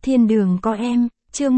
Thiên đường có em, chương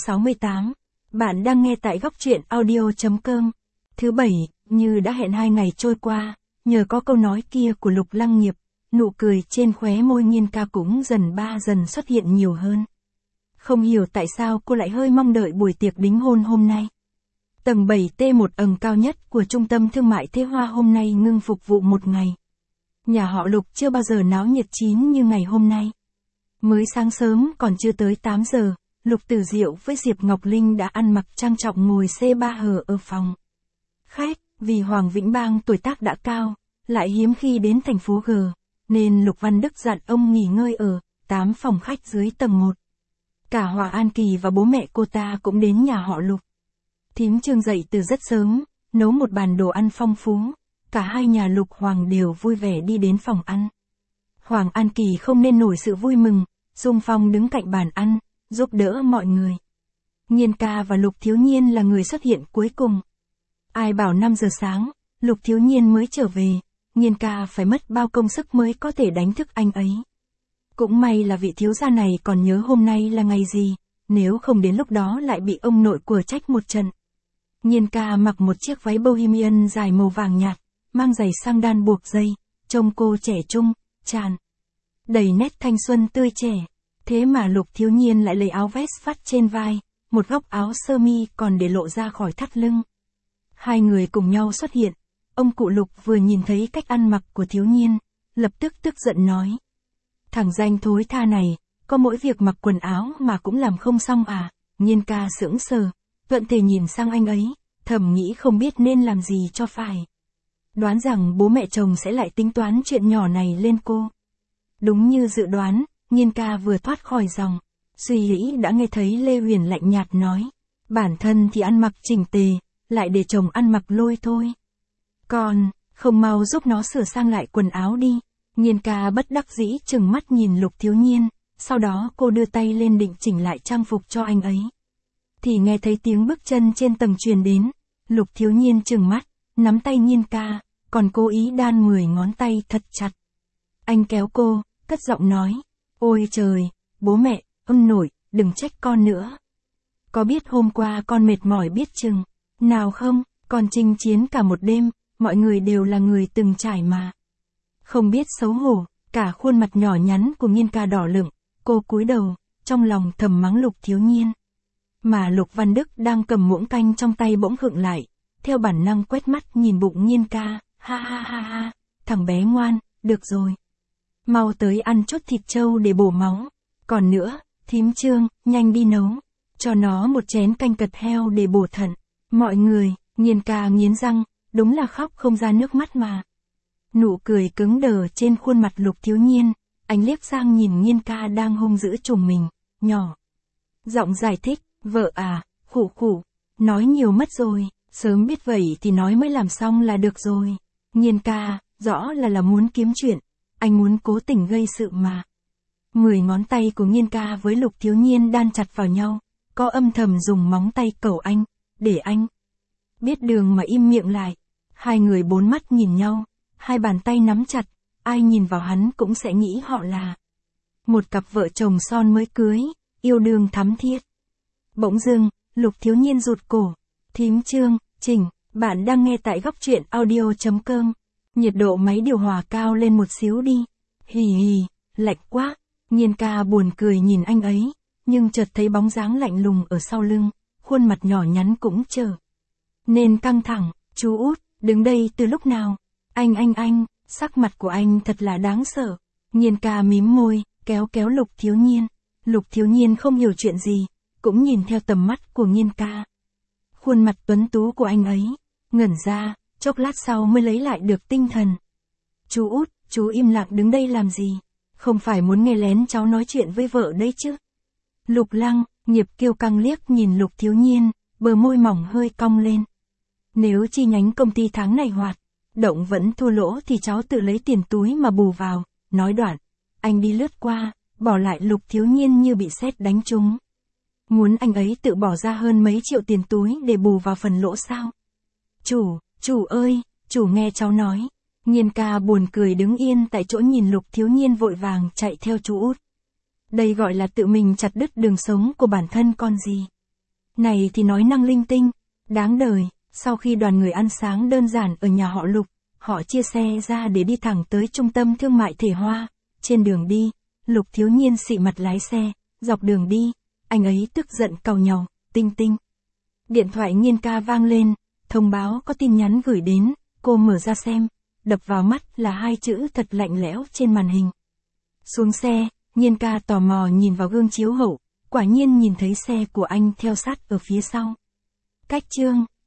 168. Bạn đang nghe tại góc truyện audio.com. Thứ bảy, như đã hẹn 2 ngày trôi qua, nhờ có câu nói kia của Lục Lăng Nghiệp, nụ cười trên khóe môi Nhiên Ca cũng dần xuất hiện nhiều hơn. Không hiểu tại sao cô lại hơi mong đợi buổi tiệc đính hôn hôm nay. Tầng 7T1 ầng cao nhất của trung tâm thương mại Thế Hoa hôm nay ngưng phục vụ một ngày. Nhà họ Lục chưa bao giờ náo nhiệt chín như ngày hôm nay. Mới sáng sớm còn chưa tới 8 giờ, Lục Tử Diệu với Diệp Ngọc Linh đã ăn mặc trang trọng ngồi C3 ở phòng khách, vì Hoàng Vĩnh Bang tuổi tác đã cao, lại hiếm khi đến thành phố G, nên Lục Văn Đức dặn ông nghỉ ngơi ở 8 phòng khách dưới tầng 1. Cả Hòa An Kỳ và bố mẹ cô ta cũng đến nhà họ Lục. Thím Trương dậy từ rất sớm, nấu một bàn đồ ăn phong phú, cả hai nhà Lục Hoàng đều vui vẻ đi đến phòng ăn. Hoàng An Kỳ không nên nổi sự vui mừng, xung phong đứng cạnh bàn ăn, giúp đỡ mọi người. Nhiên Ca và Lục Thiếu Nhiên là người xuất hiện cuối cùng. Ai bảo 5 giờ sáng, Lục Thiếu Nhiên mới trở về, Nhiên Ca phải mất bao công sức mới có thể đánh thức anh ấy. Cũng may là vị thiếu gia này còn nhớ hôm nay là ngày gì, nếu không đến lúc đó lại bị ông nội của trách một trận. Nhiên Ca mặc một chiếc váy bohemian dài màu vàng nhạt, mang giày sang đan buộc dây, trông cô trẻ trung, tràn đầy nét thanh xuân tươi trẻ. Thế mà Lục Thiếu Nhiên lại lấy áo vest vắt trên vai, một góc áo sơ mi còn để lộ ra khỏi thắt lưng. Hai người cùng nhau xuất hiện, ông cụ Lục vừa nhìn thấy cách ăn mặc của Thiếu Nhiên, lập tức tức giận nói. Thằng danh thối tha này, có mỗi việc mặc quần áo mà cũng làm không xong à? Nhiên Ca sững sờ, thuận thể nhìn sang anh ấy, thầm nghĩ không biết nên làm gì cho phải. Đoán rằng bố mẹ chồng sẽ lại tính toán chuyện nhỏ này lên cô. Đúng như dự đoán, Nhiên Ca vừa thoát khỏi dòng, suy nghĩ đã nghe thấy Lê Huyền lạnh nhạt nói. Bản thân thì ăn mặc chỉnh tề, lại để chồng ăn mặc lôi thôi. Còn, không mau giúp nó sửa sang lại quần áo đi. Nhiên Ca bất đắc dĩ chừng mắt nhìn Lục Thiếu Nhiên, sau đó cô đưa tay lên định chỉnh lại trang phục cho anh ấy. Thì nghe thấy tiếng bước chân trên tầng truyền đến, Lục Thiếu Nhiên chừng mắt, nắm tay Nhiên Ca, còn cố ý đan 10 ngón tay thật chặt. Anh kéo cô, cất giọng nói, ôi trời, bố mẹ, ông nội, đừng trách con nữa. Có biết hôm qua con mệt mỏi biết chừng nào không, con chinh chiến cả một đêm, mọi người đều là người từng trải mà. Không biết xấu hổ, cả khuôn mặt nhỏ nhắn của Nhiên Ca đỏ lửng, cô cúi đầu, trong lòng thầm mắng Lục Thiếu Nhiên. Mà Lục Văn Đức đang cầm muỗng canh trong tay bỗng khựng lại, theo bản năng quét mắt nhìn bụng Nhiên Ca, ha, thằng bé ngoan, được rồi. Mau tới ăn chút thịt trâu để bổ máu. Còn nữa, thím Trương, nhanh đi nấu cho nó một chén canh cật heo để bổ thận. Mọi người, Nhiên Ca nghiến răng, đúng là khóc không ra nước mắt mà. Nụ cười cứng đờ trên khuôn mặt Lục Thiếu Nhiên, anh liếc sang nhìn Nhiên Ca đang hung dữ trùng mình, nhỏ giọng giải thích, vợ à, khủ, nói nhiều mất rồi, sớm biết vậy thì nói mới làm xong là được rồi. Nhiên Ca, rõ là muốn kiếm chuyện, anh muốn cố tình gây sự mà. 10 ngón tay của Nhiên Ca với Lục Thiếu Nhiên đan chặt vào nhau, có âm thầm dùng móng tay cẩu anh, để anh biết đường mà im miệng lại. Hai người bốn mắt nhìn nhau, hai bàn tay nắm chặt, ai nhìn vào hắn cũng sẽ nghĩ họ là một cặp vợ chồng son mới cưới, yêu đương thắm thiết. Bỗng dưng, Lục Thiếu Nhiên rụt cổ, thím Trương, chỉnh, bạn đang nghe tại góc truyện audio.com. Nhiệt độ máy điều hòa cao lên một xíu đi. Hì, lạnh quá. Nhiên Ca buồn cười nhìn anh ấy, nhưng chợt thấy bóng dáng lạnh lùng ở sau lưng, khuôn mặt nhỏ nhắn cũng trở nên căng thẳng. Chú út, đứng đây từ lúc nào? Anh, sắc mặt của anh thật là đáng sợ. Nhiên Ca mím môi, kéo Lục Thiếu Nhiên. Lục Thiếu Nhiên không hiểu chuyện gì, cũng nhìn theo tầm mắt của Nhiên Ca. Khuôn mặt tuấn tú của anh ấy, ngẩn ra, chốc lát sau mới lấy lại được tinh thần. Chú út, chú im lặng đứng đây làm gì? Không phải muốn nghe lén cháu nói chuyện với vợ đấy chứ? Lục Lăng Nghiệp kiêu căng liếc nhìn Lục Thiếu Nhiên, bờ môi mỏng hơi cong lên. Nếu chi nhánh công ty tháng này hoạt động vẫn thua lỗ thì cháu tự lấy tiền túi mà bù vào. Nói đoạn, anh đi lướt qua, bỏ lại Lục Thiếu Nhiên như bị sét đánh trúng. Muốn anh ấy tự bỏ ra hơn mấy triệu tiền túi để bù vào phần lỗ sao? Chủ ơi, chủ nghe cháu nói. Nhiên Ca buồn cười đứng yên tại chỗ nhìn Lục Thiếu Nhiên vội vàng chạy theo chú út. Đây gọi là tự mình chặt đứt đường sống của bản thân con gì. Này thì nói năng linh tinh, đáng đời. Sau khi đoàn người ăn sáng đơn giản ở nhà họ Lục, họ chia xe ra để đi thẳng tới trung tâm thương mại Thể Hoa. Trên đường đi, Lục thiếu nhiên xị mặt lái xe, dọc đường đi, anh ấy tức giận càu nhàu, tinh tinh. Điện thoại Nhiên ca vang lên, thông báo có tin nhắn gửi đến, cô mở ra xem, đập vào mắt là hai chữ thật lạnh lẽo trên màn hình. Xuống xe, Nhiên ca tò mò nhìn vào gương chiếu hậu, quả nhiên nhìn thấy xe của anh theo sát ở phía sau. Cách chương